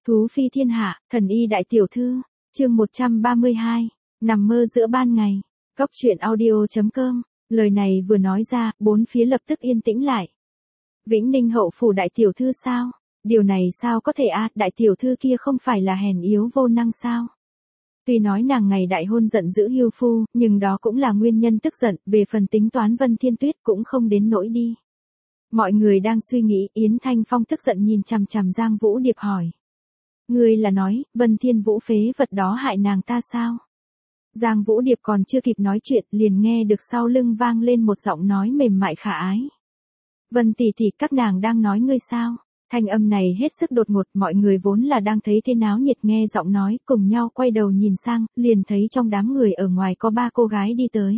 Thú phi thiên hạ, thần y đại tiểu thư, chương 132, nằm mơ giữa ban ngày. Cốc truyện audio.com, lời này vừa nói ra, bốn phía lập tức yên tĩnh lại. Vĩnh Ninh hậu phủ đại tiểu thư sao? Điều này sao có thể đại tiểu thư kia không phải là hèn yếu vô năng sao? Tuy nói nàng ngày đại hôn giận dữ hưu phu, nhưng đó cũng là nguyên nhân tức giận, về phần tính toán Vân Thiên Tuyết cũng không đến nỗi đi. Mọi người đang suy nghĩ, Yến Thanh Phong tức giận nhìn chằm chằm Giang Vũ Điệp hỏi. Ngươi là nói, Vân Thiên Vũ phế vật đó hại nàng ta sao? Giang Vũ Điệp còn chưa kịp nói chuyện, liền nghe được sau lưng vang lên một giọng nói mềm mại khả ái. Vân tỷ tỷ, các nàng đang nói ngươi sao? Thanh âm này hết sức đột ngột, mọi người vốn là đang thấy thế náo nhiệt nghe giọng nói, cùng nhau quay đầu nhìn sang, liền thấy trong đám người ở ngoài có ba cô gái đi tới.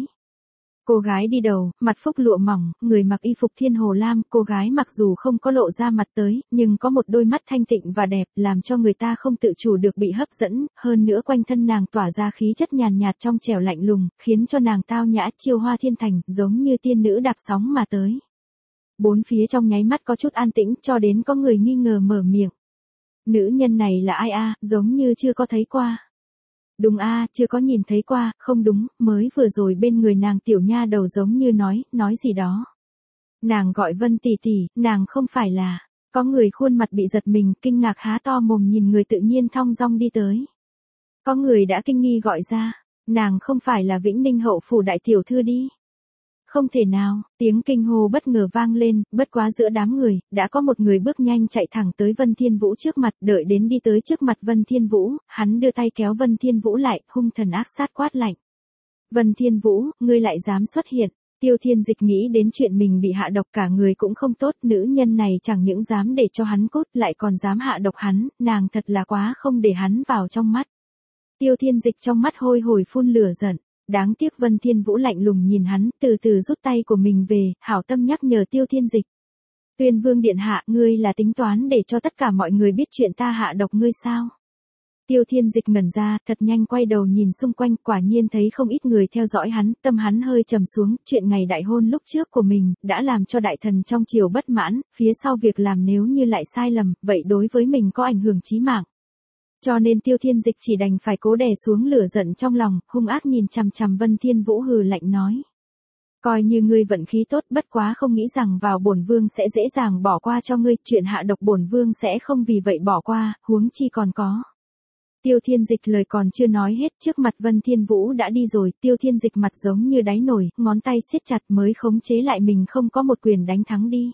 Cô gái đi đầu, mặt phúc lụa mỏng, người mặc y phục thiên hồ lam, cô gái mặc dù không có lộ ra mặt tới, nhưng có một đôi mắt thanh tịnh và đẹp, làm cho người ta không tự chủ được bị hấp dẫn, hơn nữa quanh thân nàng tỏa ra khí chất nhàn nhạt trong trẻo lạnh lùng, khiến cho nàng tao nhã chiêu hoa thiên thành, giống như tiên nữ đạp sóng mà tới. Bốn phía trong nháy mắt có chút an tĩnh, cho đến có người nghi ngờ mở miệng. Nữ nhân này là ai giống như chưa có thấy qua. Đúng chưa có nhìn thấy qua, không đúng, mới vừa rồi bên người nàng tiểu nha đầu giống như nói gì đó. Nàng gọi Vân tỷ tỷ, nàng không phải là, có người khuôn mặt bị giật mình, kinh ngạc há to mồm nhìn người tự nhiên thong dong đi tới. Có người đã kinh nghi gọi ra, nàng không phải là Vĩnh Ninh hậu phủ đại tiểu thư đi. Không thể nào, tiếng kinh hô bất ngờ vang lên, bất quá giữa đám người, đã có một người bước nhanh chạy thẳng tới Vân Thiên Vũ trước mặt, đợi đến đi tới trước mặt Vân Thiên Vũ, hắn đưa tay kéo Vân Thiên Vũ lại, hung thần ác sát quát lạnh. Vân Thiên Vũ, ngươi lại dám xuất hiện. Tiêu Thiên Dịch nghĩ đến chuyện mình bị hạ độc cả người cũng không tốt, nữ nhân này chẳng những dám để cho hắn cốt lại còn dám hạ độc hắn, nàng thật là quá không để hắn vào trong mắt. Tiêu Thiên Dịch trong mắt hôi hổi phun lửa giận. Đáng tiếc Vân Thiên Vũ lạnh lùng nhìn hắn, từ từ rút tay của mình về, hảo tâm nhắc nhở Tiêu Thiên Dịch. Tuyên Vương điện hạ, ngươi là tính toán để cho tất cả mọi người biết chuyện ta hạ độc ngươi sao? Tiêu Thiên Dịch ngẩn ra, thật nhanh quay đầu nhìn xung quanh, quả nhiên thấy không ít người theo dõi hắn, tâm hắn hơi trầm xuống, chuyện ngày đại hôn lúc trước của mình, đã làm cho đại thần trong triều bất mãn, phía sau việc làm nếu như lại sai lầm, vậy đối với mình có ảnh hưởng chí mạng. Cho nên Tiêu Thiên Dịch chỉ đành phải cố đè xuống lửa giận trong lòng, hung ác nhìn chằm chằm Vân Thiên Vũ hừ lạnh nói. Coi như ngươi vận khí tốt, bất quá không nghĩ rằng vào bổn vương sẽ dễ dàng bỏ qua cho ngươi, chuyện hạ độc bổn vương sẽ không vì vậy bỏ qua, huống chi còn có. Tiêu Thiên Dịch lời còn chưa nói hết, trước mặt Vân Thiên Vũ đã đi rồi, Tiêu Thiên Dịch mặt giống như đáy nồi, ngón tay siết chặt mới khống chế lại mình không có một quyền đánh thắng đi.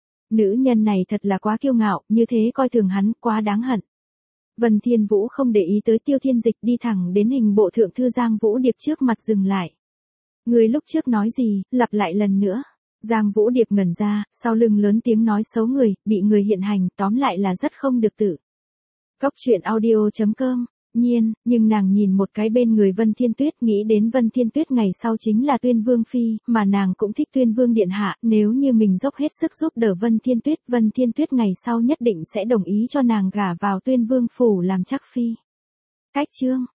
Nữ nhân này thật là quá kiêu ngạo, như thế coi thường hắn, quá đáng hận. Vân Thiên Vũ không để ý tới Tiêu Thiên Dịch, đi thẳng đến hình bộ thượng thư Giang Vũ Điệp trước mặt dừng lại. Người lúc trước nói gì, lặp lại lần nữa. Giang Vũ Điệp ngẩn ra, sau lưng lớn tiếng nói xấu người, bị người hiện hành, tóm lại là rất không được tự. Cốc truyện audio.com, nhiên, nhưng nàng nhìn một cái bên người Vân Thiên Tuyết, nghĩ đến Vân Thiên Tuyết ngày sau chính là Tuyên Vương phi, mà nàng cũng thích Tuyên Vương điện hạ, nếu như mình dốc hết sức giúp đỡ Vân Thiên Tuyết ngày sau nhất định sẽ đồng ý cho nàng gả vào Tuyên Vương phủ làm chắc phi. Cách chương